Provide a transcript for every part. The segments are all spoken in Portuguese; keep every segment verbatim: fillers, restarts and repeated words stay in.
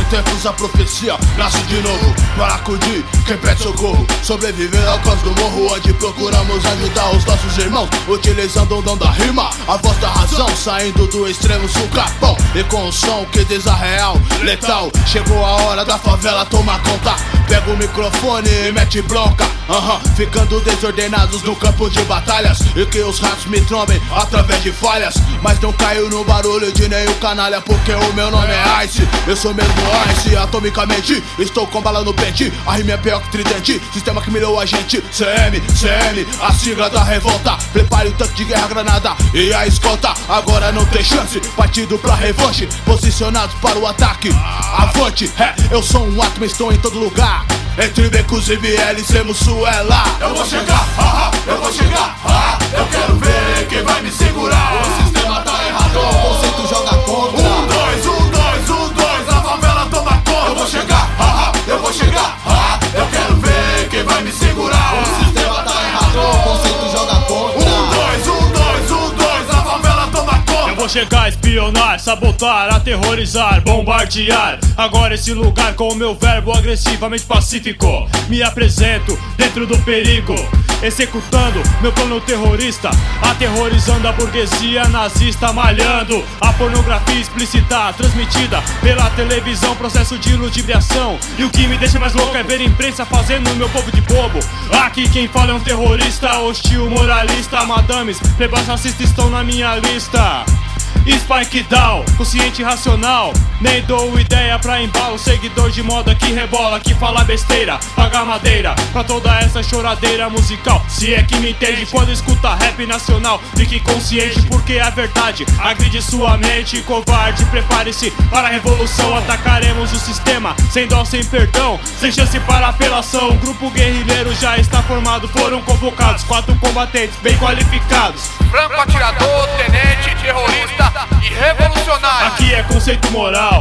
tempos a profecia nasce de novo para acudir quem pede socorro. Sobreviver ao caos do morro, onde procuramos ajudar os nossos irmãos, utilizando o dom da rima, a voz da razão, saindo do extremo sul capão. E com o som que diz a real, letal, chegou a hora da favela tomar conta. Pega o microfone e mete bronca, aham, ficando desordenados no campo de batalhas. E que os ratos me trombem através de falhas, mas não caiu no barulho de nenhum canalha, porque o meu nome é Ice. Eu sou mesmo Ice, atomicamente estou com bala no pente. A rima é pior que tridente, sistema que mirou a gente. C M, C M, a sigla da revolta. Prepare o tanque de guerra, granada e a escolta. Agora não tem chance, partido pra revanche, posicionados para o ataque. Avante, é, eu sou um átomo, estou em todo lugar. Entre becos e vieles, Sul é lá. Eu vou chegar, haha, eu vou chegar, haha. Eu quero ver quem vai me segurar. O sistema tá errado, o conceito joga contra. Um, dois, um, dois, um, dois, a favela toma conta. Eu vou chegar, haha, eu vou chegar, haha. Eu quero ver quem vai me segurar. O sistema tá errado, o conceito joga contra. Um, dois, um, dois, um, dois, a favela toma conta. Eu vou chegar, espionar, sabotar, aterrorizar, bombardear. Agora esse lugar com o meu verbo agressivamente pacífico. Me apresento dentro do perigo, executando meu plano terrorista, aterrorizando a burguesia nazista, malhando a pornografia explícita transmitida pela televisão, processo de ludibriação. E o que me deixa mais louco é ver a imprensa fazendo o meu povo de bobo. Aqui quem fala é um terrorista, hostil, moralista. Madames, plebas racistas estão na minha lista. Spike down, consciente e racional. Nem dou ideia pra embalo. Seguidor de moda que rebola, que fala besteira, paga madeira pra toda essa choradeira musical. Se é que me entende quando escuta rap nacional. Fique consciente porque é verdade agride sua mente, covarde. Prepare-se para a revolução. Atacaremos o sistema sem dó, sem perdão, sem chance para apelação. O grupo guerrilheiro já está formado. Foram convocados quatro combatentes bem qualificados: franco atirador, tenente, terrorista e revolucionário. Aqui é conceito moral,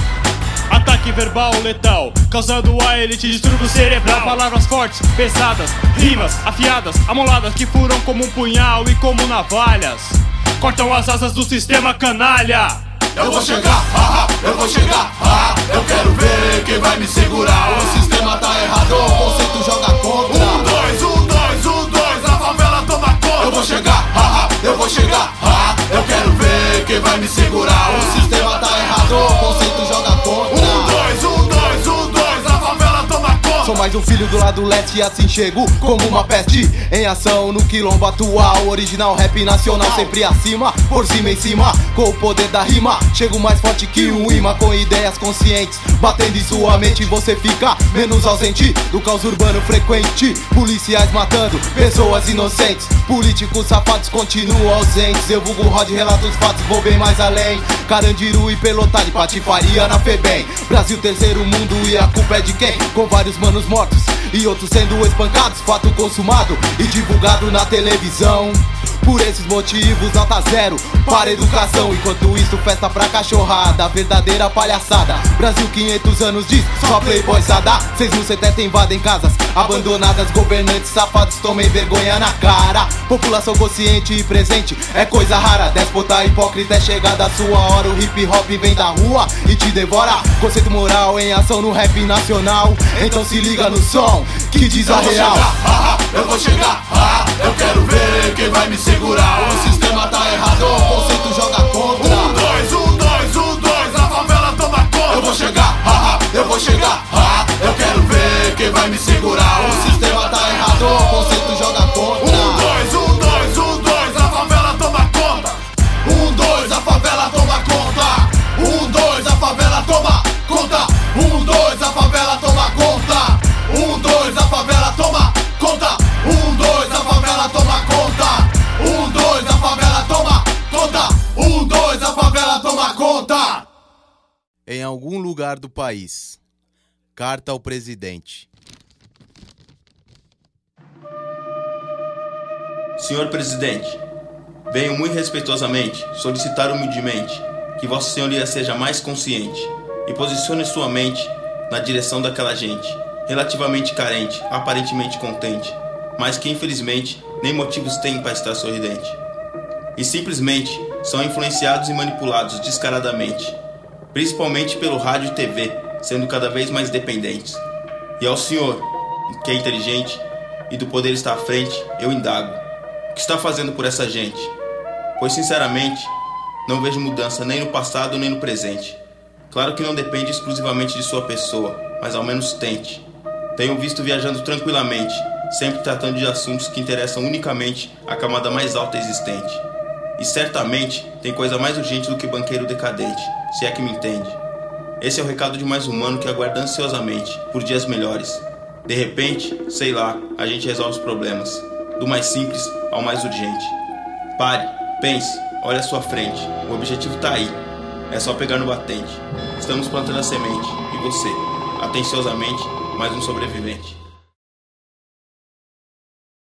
ataque verbal letal, causando a elite distúrbio cerebral. Palavras fortes, pesadas, rimas afiadas, amoladas que furam como um punhal e como navalhas cortam as asas do sistema canalha. Eu vou chegar, haha, eu vou chegar, haha. Eu quero ver quem vai me segurar. O sistema tá errado, o conceito joga contra. Um, dois, um, dois, um, dois, a favela toma conta. Eu vou chegar, haha, eu vou chegar, haha. Eu quero ver quem vai me segurar. O sistema tá errado, o conceito joga contra. Um, dois, um, dois, um, dois, a favela toma conta. Sou mais um filho do lado leste e assim chego como uma peste em ação no quilombo atual. Original rap nacional sempre acima, por cima em cima, com o poder da rima. Chego mais forte que um imã, com ideias conscientes batendo em sua mente. Você fica menos ausente do caos urbano frequente. Policiais matando pessoas inocentes, políticos safados continuam ausentes. Eu vulgo Rod, relato os fatos, vou bem mais além. Carandiru e pelotagem, patifaria na FEBEM. Brasil terceiro mundo e a culpa é de quem? Com vários manos mortos e outros sendo espancados. Fato consumado e divulgado na televisão. Por esses motivos, nota zero para a educação. Enquanto isso, festa pra cachorrada, verdadeira palhaçada. Brasil quinhentos anos diz, só playboyzada. Seis mil setenta invadem casas abandonadas. Governantes safados, tomem vergonha na cara. População consciente e presente é coisa rara. Déspota hipócrita é chegada a sua hora. O hip hop vem da rua e te devora. Conceito moral em ação no rap nacional. Então se liga no som que diz a real. Eu vou chegar, haha, eu quero ver quem vai me segurar. O sistema tá errado, o conceito joga contra. Um, dois, um, dois, um, dois, a favela toma conta. Eu vou chegar, haha, eu vou chegar, haha. Eu quero ver quem vai me segurar. O sistema tá errado, o conceito joga contra. Um, dois, um, dois, um, dois, a favela toma conta. Um, dois, a favela toma conta. Um, dois, a favela toma conta. Um, dois, a favela toma conta. Um, dois, a favela toma conta. Um, dois, a favela toma conta. Um, dois, a favela toma conta. Um, dois, a favela toma conta. Em algum lugar do país. Carta ao presidente. Senhor presidente, venho muito respeitosamente solicitar humildemente que Vossa Senhoria seja mais consciente e posicione sua mente na direção daquela gente, relativamente carente, aparentemente contente, mas que infelizmente nem motivos tem para estar sorridente. E simplesmente são influenciados e manipulados descaradamente, principalmente pelo rádio e T V, sendo cada vez mais dependentes. E ao senhor, que é inteligente e do poder está à frente, eu indago: o que está fazendo por essa gente? Pois sinceramente, não vejo mudança nem no passado nem no presente. Claro que não depende exclusivamente de sua pessoa, mas ao menos tente. Tenho visto viajando tranquilamente, sempre tratando de assuntos que interessam unicamente a camada mais alta existente. E certamente tem coisa mais urgente do que banqueiro decadente, se é que me entende. Esse é o recado de mais humano que aguarda ansiosamente por dias melhores. De repente, sei lá, a gente resolve os problemas, do mais simples ao mais urgente. Pare, pense, olhe à sua frente, o objetivo tá aí, é só pegar no batente. Estamos plantando a semente, e você, atenciosamente, mais um sobrevivente.